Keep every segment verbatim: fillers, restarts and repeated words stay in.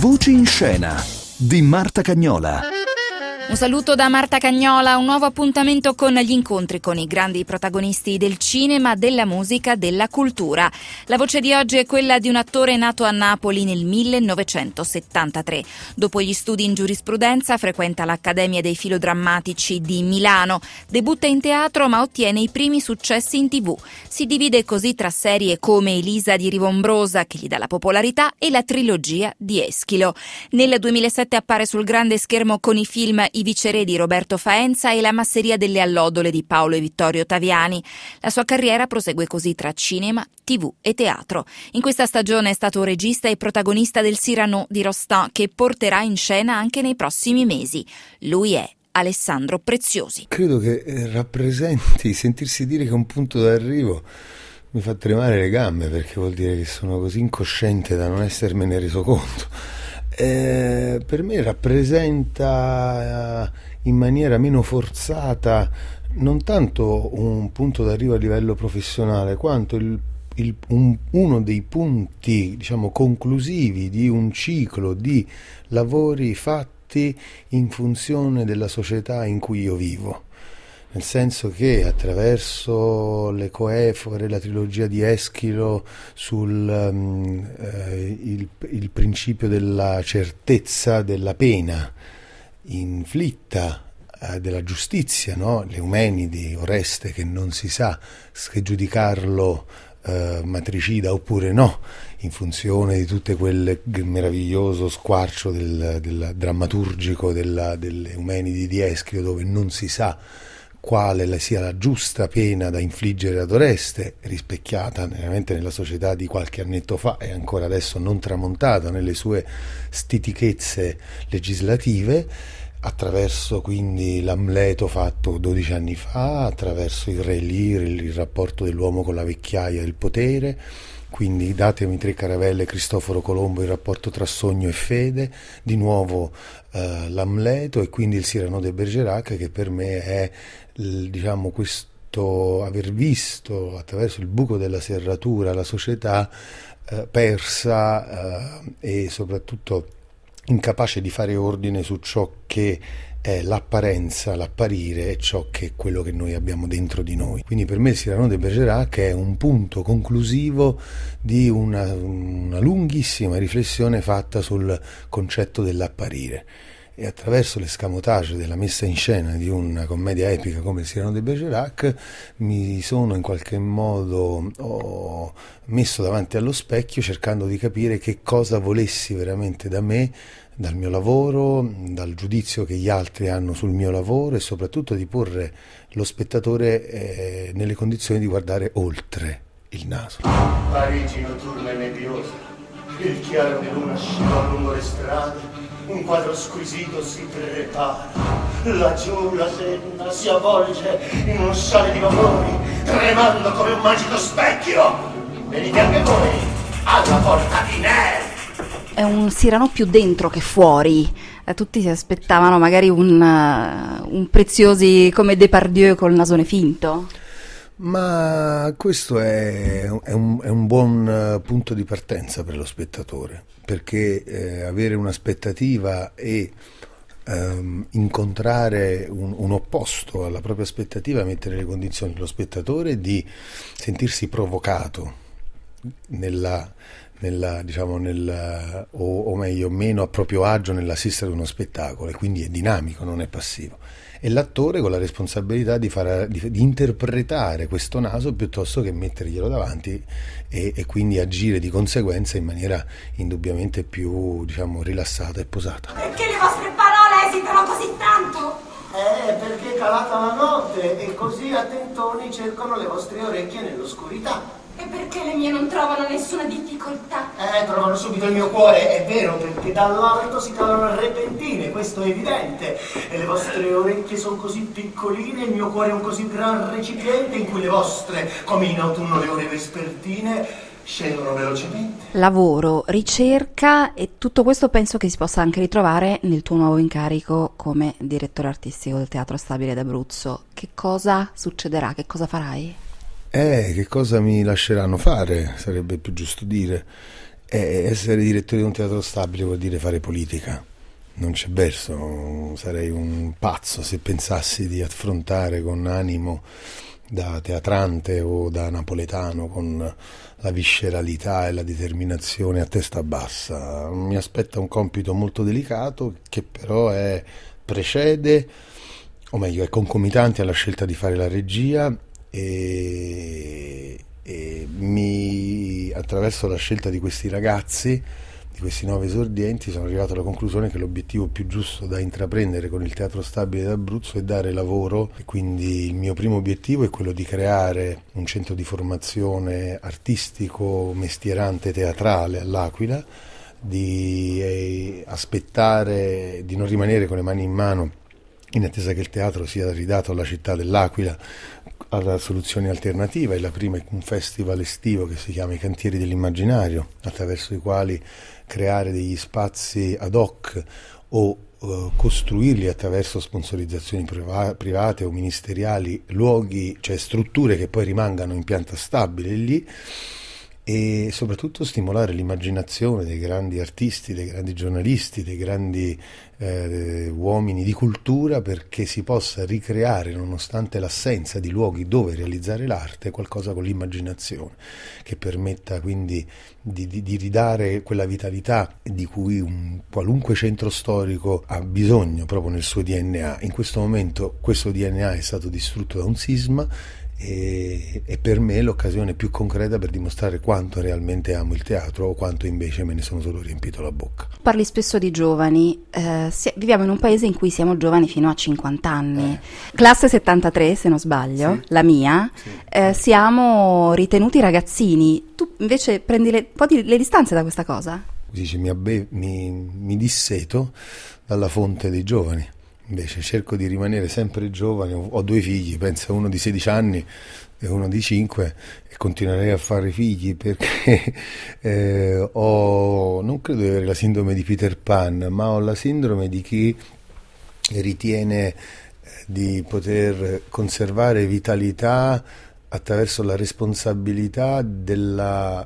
Voci in scena di Marta Cagnola. Un saluto da Marta Cagnola, un nuovo appuntamento con gli incontri con i grandi protagonisti del cinema, della musica, della cultura. La voce di oggi è quella di un attore nato a Napoli nel millenovecentosettantatré. Dopo gli studi in giurisprudenza frequenta l'Accademia dei Filodrammatici di Milano. Debutta in teatro ma ottiene i primi successi in tivù. Si divide così tra serie come Elisa di Rivombrosa, che gli dà la popolarità, e la trilogia di Eschilo. Nel duemilasette appare sul grande schermo con i film I Viceré di Roberto Faenza e La masseria delle allodole di Paolo e Vittorio Taviani. La sua carriera prosegue così tra cinema, tivù e teatro. In questa stagione è stato regista e protagonista del Cyrano di Rostand, che porterà in scena anche nei prossimi mesi. Lui è Alessandro Preziosi. Credo che rappresenti, sentirsi dire che è un punto d'arrivo mi fa tremare le gambe, perché vuol dire che sono così incosciente da non essermene reso conto. Eh, per me rappresenta eh, in maniera meno forzata non tanto un punto d'arrivo a livello professionale, quanto il, il, un, uno dei punti, diciamo, conclusivi di un ciclo di lavori fatti in funzione della società in cui io vivo. Nel senso che attraverso le coefore, la trilogia di Eschilo sul um, eh, il, il principio della certezza della pena inflitta, eh, della giustizia, no? Le Eumenidi, Oreste che non si sa se giudicarlo eh, matricida oppure no, in funzione di tutto quel meraviglioso squarcio del, del drammaturgico della, delle Eumenidi di Eschilo, dove non si sa quale sia la giusta pena da infliggere ad Oreste, rispecchiata veramente nella società di qualche annetto fa e ancora adesso non tramontata nelle sue stitichezze legislative, attraverso quindi l'Amleto fatto dodici anni fa, attraverso il Re Lear, il rapporto dell'uomo con la vecchiaia del potere. Quindi datemi tre caravelle, Cristoforo Colombo, il rapporto tra sogno e fede, di nuovo eh, l'Amleto e quindi il Cyrano de Bergerac, che per me è, diciamo, questo aver visto attraverso il buco della serratura la società eh, persa eh, e soprattutto incapace di fare ordine su ciò che è l'apparenza, l'apparire e ciò che è quello che noi abbiamo dentro di noi. Quindi per me il Cyrano de Bergerac è un punto conclusivo di una, una lunghissima riflessione fatta sul concetto dell'apparire, e attraverso l'escamotage della messa in scena di una commedia epica come il Cyrano de Bergerac mi sono in qualche modo ho messo davanti allo specchio cercando di capire che cosa volessi veramente da me, dal mio lavoro, dal giudizio che gli altri hanno sul mio lavoro, e soprattutto di porre lo spettatore eh, nelle condizioni di guardare oltre il naso. Parigi notturna e nebbiosa, il chiaro di luna scivola lungo le strade, un quadro squisito si prepara, laggiù la senna si avvolge in uno sciame di vapori, tremando come un magico specchio. Venite anche voi alla porta di Neve. È un Cyrano più dentro che fuori. Eh, tutti si aspettavano magari un, uh, un Preziosi come Depardieu col nasone finto. Ma questo è, è, un, è un buon uh, punto di partenza per lo spettatore, perché eh, avere un'aspettativa e um, incontrare un, un opposto alla propria aspettativa mette nelle condizioni lo spettatore di sentirsi provocato nella nella, diciamo, nel, o, o meglio, meno a proprio agio nell'assistere ad uno spettacolo, e quindi è dinamico, non è passivo. E l'attore con la responsabilità di, far, di, di interpretare questo naso piuttosto che metterglielo davanti e, e quindi agire di conseguenza in maniera indubbiamente più, diciamo, rilassata e posata. Perché le vostre parole esitano così tanto? Eh, perché è calata la notte e così a tentoni cercano le vostre orecchie nell'oscurità. E perché le mie non trovano nessuna difficoltà? Eh, trovano subito il mio cuore, è vero, perché dall'alto si calano repentine, questo è evidente. E le vostre orecchie sono così piccoline, il mio cuore è un così gran recipiente in cui le vostre, come in autunno le ore vespertine, scendono velocemente. Lavoro, ricerca, e tutto questo penso che si possa anche ritrovare nel tuo nuovo incarico come direttore artistico del Teatro Stabile d'Abruzzo. Che cosa succederà? Che cosa farai? Eh, che cosa mi lasceranno fare, sarebbe più giusto dire. E essere direttore di un teatro stabile vuol dire fare politica. Non c'è verso, sarei un pazzo se pensassi di affrontare con animo da teatrante o da napoletano, con la visceralità e la determinazione a testa bassa. Mi aspetta un compito molto delicato che però è, precede, o meglio è concomitante alla scelta di fare la regia e, e mi, attraverso la scelta di questi ragazzi, di questi nuovi esordienti, sono arrivato alla conclusione che l'obiettivo più giusto da intraprendere con il Teatro Stabile d'Abruzzo è dare lavoro, e quindi il mio primo obiettivo è quello di creare un centro di formazione artistico, mestierante, teatrale all'Aquila, di eh, aspettare, di non rimanere con le mani in mano in attesa che il teatro sia ridato alla città dell'Aquila alla soluzione alternativa, e la prima è un festival estivo che si chiama I Cantieri dell'Immaginario, attraverso i quali creare degli spazi ad hoc o uh, costruirli attraverso sponsorizzazioni priva- private o ministeriali, luoghi, cioè strutture che poi rimangano in pianta stabile lì, e soprattutto stimolare l'immaginazione dei grandi artisti, dei grandi giornalisti, dei grandi eh, uomini di cultura, perché si possa ricreare, nonostante l'assenza di luoghi dove realizzare l'arte, qualcosa con l'immaginazione che permetta quindi di, di, di ridare quella vitalità di cui un qualunque centro storico ha bisogno proprio nel suo D N A. In questo momento questo D N A è stato distrutto da un sisma, e, e per me è l'occasione più concreta per dimostrare quanto realmente amo il teatro o quanto invece me ne sono solo riempito la bocca. Parli spesso di giovani, eh, si, viviamo in un paese in cui siamo giovani fino a cinquanta anni, eh. Classe settantatré se non sbaglio, sì. La mia, sì. eh, siamo ritenuti ragazzini, tu invece prendi le, un po' di, le distanze da questa cosa? Dici, mi, abbe, mi, mi disseto dalla fonte dei giovani. Invece cerco di rimanere sempre giovane, ho due figli, penso uno di sedici anni e uno di cinque, e continuerei a fare figli perché eh, ho, non credo di avere la sindrome di Peter Pan, ma ho la sindrome di chi ritiene di poter conservare vitalità attraverso la responsabilità della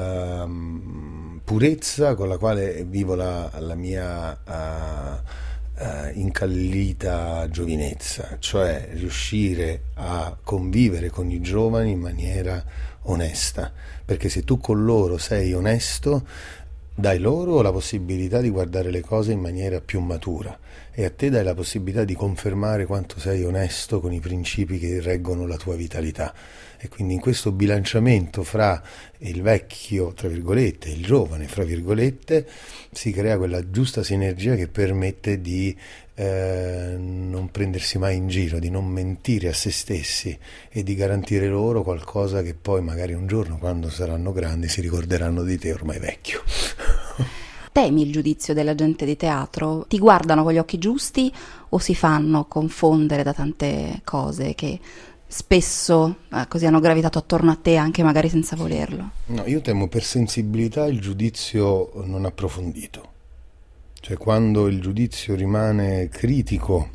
uh, purezza con la quale vivo la, la mia... Uh, Uh, incallita giovinezza, cioè riuscire a convivere con i giovani in maniera onesta, perché se tu con loro sei onesto dai loro la possibilità di guardare le cose in maniera più matura, e a te dai la possibilità di confermare quanto sei onesto con i principi che reggono la tua vitalità. E quindi in questo bilanciamento fra il vecchio, tra virgolette, e il giovane, fra virgolette, si crea quella giusta sinergia che permette di eh, non prendersi mai in giro, di non mentire a se stessi e di garantire loro qualcosa che poi magari un giorno, quando saranno grandi, si ricorderanno di te ormai vecchio. Temi il giudizio della gente di teatro? Ti guardano con gli occhi giusti o si fanno confondere da tante cose che spesso eh, così hanno gravitato attorno a te anche magari senza volerlo? No, io temo per sensibilità il giudizio non approfondito, cioè quando il giudizio rimane critico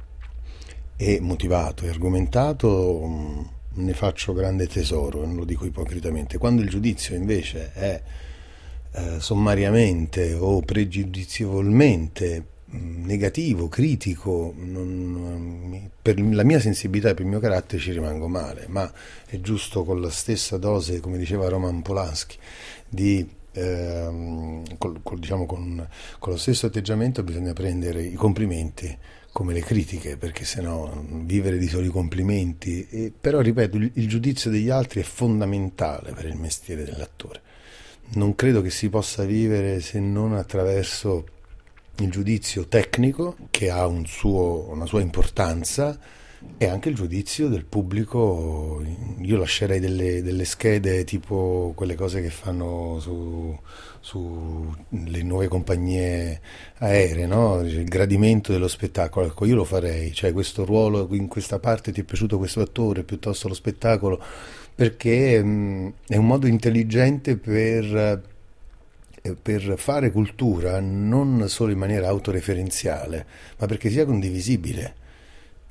e motivato e argomentato mh, ne faccio grande tesoro, non lo dico ipocritamente. Quando il giudizio invece è eh, sommariamente o pregiudiziovolmente negativo, critico, non, per la mia sensibilità e per il mio carattere ci rimango male, ma è giusto con la stessa dose, come diceva Roman Polanski, di ehm, col, col, diciamo con, con lo stesso atteggiamento bisogna prendere i complimenti come le critiche, perché sennò vivere di soli complimenti. E, però ripeto, il, il giudizio degli altri è fondamentale per il mestiere dell'attore. Non credo che si possa vivere se non attraverso il giudizio tecnico, che ha un suo, una sua importanza, e anche il giudizio del pubblico. Io lascerei delle, delle schede tipo quelle cose che fanno su, su le nuove compagnie aeree, no? Il gradimento dello spettacolo. Ecco, io lo farei, cioè questo ruolo, in questa parte ti è piaciuto questo attore piuttosto lo spettacolo, perché mh, è un modo intelligente per per fare cultura non solo in maniera autoreferenziale, ma perché sia condivisibile,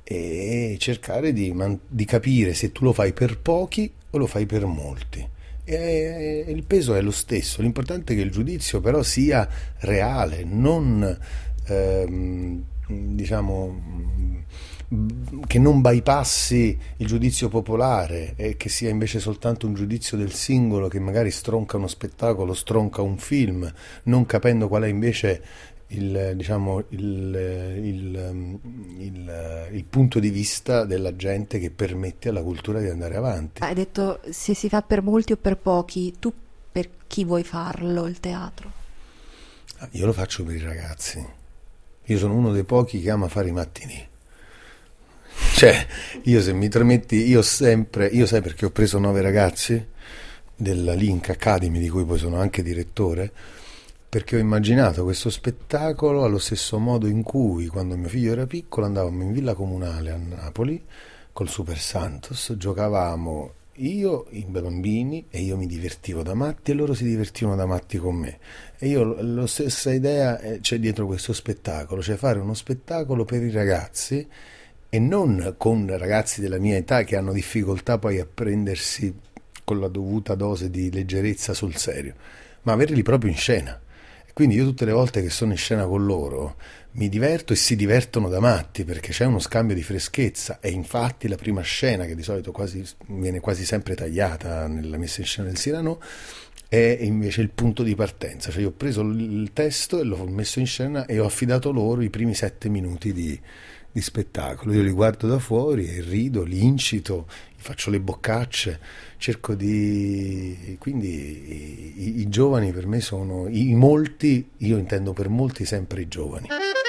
e cercare di, man- di capire se tu lo fai per pochi o lo fai per molti, e il peso è lo stesso. L'importante è che il giudizio però sia reale, non ehm, diciamo che non bypassi il giudizio popolare e che sia invece soltanto un giudizio del singolo che magari stronca uno spettacolo, stronca un film, non capendo qual è invece il, diciamo, il, il, il, il punto di vista della gente che permette alla cultura di andare avanti. Hai detto se si fa per molti o per pochi, tu per chi vuoi farlo il teatro? Io lo faccio per i ragazzi, io sono uno dei pochi che ama fare i mattini. Cioè, io se mi permetti, io sempre, io sai perché ho preso nove ragazzi della Link Academy, di cui poi sono anche direttore, perché ho immaginato questo spettacolo allo stesso modo in cui, quando mio figlio era piccolo, andavamo in Villa Comunale a Napoli col Super Santos, giocavamo io, i bambini, e io mi divertivo da matti e loro si divertivano da matti con me. E io la stessa idea c'è dietro questo spettacolo, cioè fare uno spettacolo per i ragazzi e non con ragazzi della mia età che hanno difficoltà poi a prendersi con la dovuta dose di leggerezza sul serio, ma averli proprio in scena. E quindi io tutte le volte che sono in scena con loro mi diverto e si divertono da matti, perché c'è uno scambio di freschezza. E infatti la prima scena, che di solito quasi, viene quasi sempre tagliata nella messa in scena del Cyrano, è invece il punto di partenza. Cioè io ho preso il testo e l'ho messo in scena e ho affidato loro i primi sette minuti di di spettacolo. Io li guardo da fuori e rido, li incito, gli faccio le boccacce, cerco di... quindi i, i, i giovani per me sono i, i molti, io intendo per molti sempre i giovani.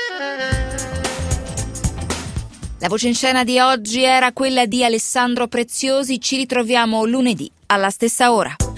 La voce in scena di oggi era quella di Alessandro Preziosi. Ci ritroviamo lunedì alla stessa ora.